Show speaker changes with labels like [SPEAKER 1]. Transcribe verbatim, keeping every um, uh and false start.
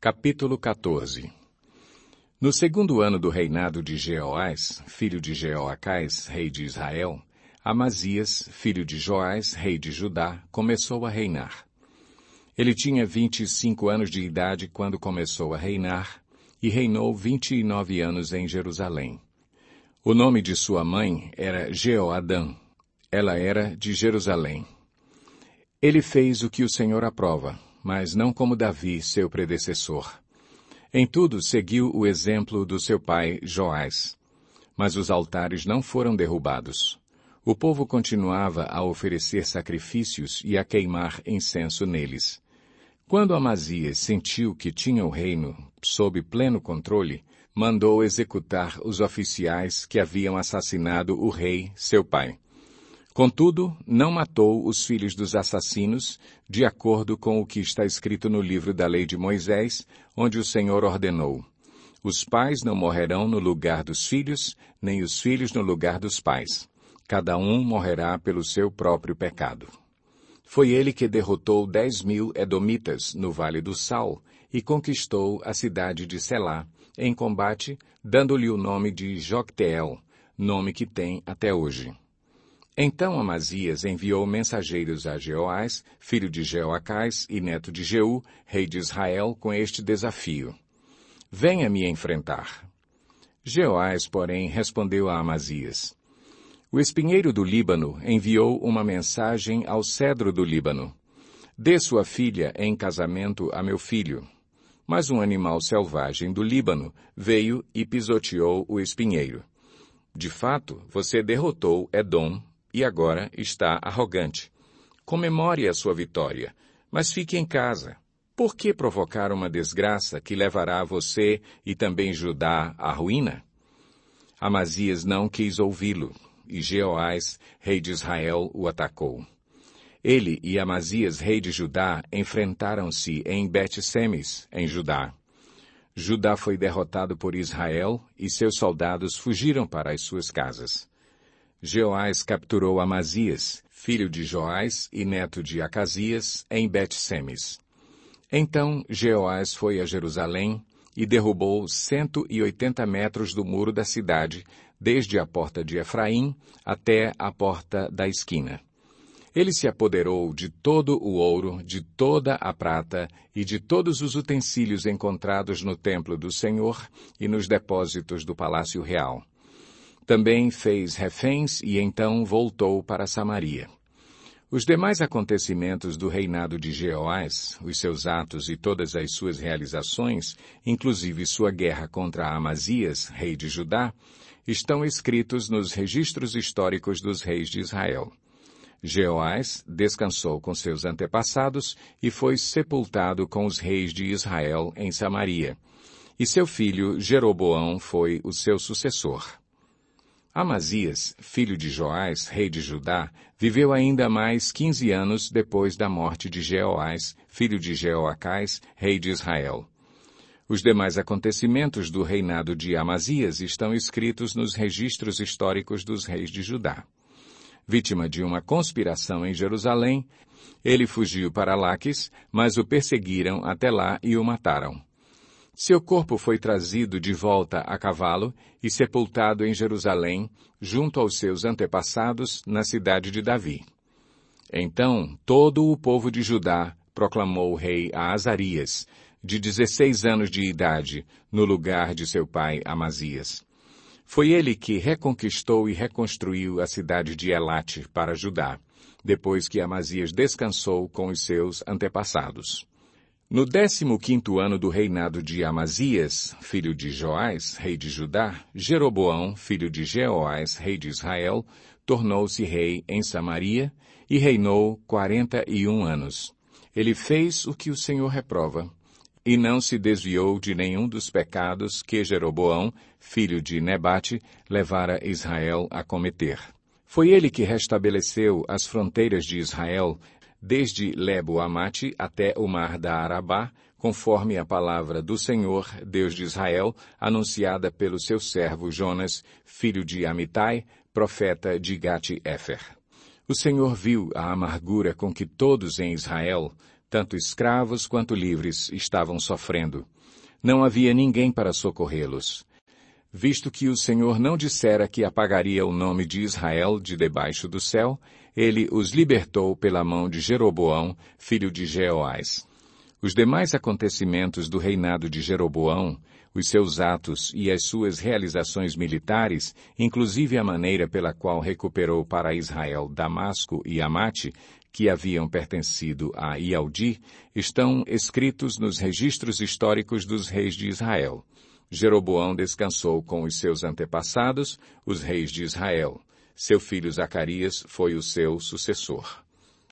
[SPEAKER 1] Capítulo quatorze. No segundo ano do reinado de Jeoás, filho de Jeoacás, rei de Israel, Amazias, filho de Joás, rei de Judá, começou a reinar. Ele tinha vinte e cinco anos de idade quando começou a reinar, e reinou vinte e nove anos em Jerusalém. O nome de sua mãe era Jeoadã. Ela era de Jerusalém. Ele fez o que o Senhor aprova, mas não como Davi, seu predecessor. Em tudo seguiu o exemplo do seu pai Joás. Mas os altares não foram derrubados. O povo continuava a oferecer sacrifícios e a queimar incenso neles. Quando Amazias sentiu que tinha o reino sob pleno controle, mandou executar os oficiais que haviam assassinado o rei, seu pai. Contudo, não matou os filhos dos assassinos, de acordo com o que está escrito no livro da lei de Moisés, onde o Senhor ordenou: os pais não morrerão no lugar dos filhos, nem os filhos no lugar dos pais. Cada um morrerá pelo seu próprio pecado. Foi ele que derrotou dez mil edomitas no Vale do Sal e conquistou a cidade de Selá, em combate, dando-lhe o nome de Jocteel, nome que tem até hoje. Então Amazias enviou mensageiros a Jeoás, filho de Jeoacás e neto de Jeú, rei de Israel, com este desafio: venha me enfrentar. Jeoás, porém, respondeu a Amazias: o espinheiro do Líbano enviou uma mensagem ao cedro do Líbano: dê sua filha em casamento a meu filho. Mas um animal selvagem do Líbano veio e pisoteou o espinheiro. De fato, você derrotou Edom, e agora está arrogante. Comemore a sua vitória, mas fique em casa. Por que provocar uma desgraça que levará você e também Judá à ruína? Amazias não quis ouvi-lo, e Jeoás, rei de Israel, o atacou. Ele e Amazias, rei de Judá, enfrentaram-se em Bet-Semes, em Judá. Judá foi derrotado por Israel, e seus soldados fugiram para as suas casas. Jeoás capturou Amazias, filho de Joás e neto de Acasias, em Bet-Semes. Então Jeoás foi a Jerusalém e derrubou cento e oitenta metros do muro da cidade, desde a porta de Efraim até a porta da esquina. Ele se apoderou de todo o ouro, de toda a prata e de todos os utensílios encontrados no templo do Senhor e nos depósitos do palácio real. Também fez reféns e então voltou para Samaria. Os demais acontecimentos do reinado de Jeoás, os seus atos e todas as suas realizações, inclusive sua guerra contra Amazias, rei de Judá, estão escritos nos registros históricos dos reis de Israel. Jeoás descansou com seus antepassados e foi sepultado com os reis de Israel em Samaria. E seu filho Jeroboão foi o seu sucessor. Amazias, filho de Joás, rei de Judá, viveu ainda mais quinze anos depois da morte de Jeoás, filho de Jeoacás, rei de Israel. Os demais acontecimentos do reinado de Amazias estão escritos nos registros históricos dos reis de Judá. Vítima de uma conspiração em Jerusalém, ele fugiu para Laques, mas o perseguiram até lá e o mataram. Seu corpo foi trazido de volta a cavalo e sepultado em Jerusalém, junto aos seus antepassados, na cidade de Davi. Então, todo o povo de Judá proclamou o rei a Azarias, de dezesseis anos de idade, no lugar de seu pai Amazias. Foi ele que reconquistou e reconstruiu a cidade de Elate para Judá, depois que Amazias descansou com os seus antepassados. No décimo quinto ano do reinado de Amazias, filho de Joás, rei de Judá, Jeroboão, filho de Jeoás, rei de Israel, tornou-se rei em Samaria e reinou quarenta e um anos. Ele fez o que o Senhor reprova, e não se desviou de nenhum dos pecados que Jeroboão, filho de Nebate, levara Israel a cometer. Foi ele que restabeleceu as fronteiras de Israel, desde Lebo-Amate até o mar da Arabá, conforme a palavra do Senhor, Deus de Israel, anunciada pelo seu servo Jonas, filho de Amitai, profeta de Gate-Éfer. O Senhor viu a amargura com que todos em Israel, Tanto escravos quanto livres estavam sofrendo. Não havia ninguém para socorrê-los. Visto que o Senhor não dissera que apagaria o nome de Israel de debaixo do céu, ele os libertou pela mão de Jeroboão, filho de Jeoás. Os demais acontecimentos do reinado de Jeroboão, os seus atos e as suas realizações militares, inclusive a maneira pela qual recuperou para Israel Damasco e Amate, que haviam pertencido a Ialdi, estão escritos nos registros históricos dos reis de Israel. Jeroboão descansou com os seus antepassados, os reis de Israel. Seu filho Zacarias foi o seu sucessor.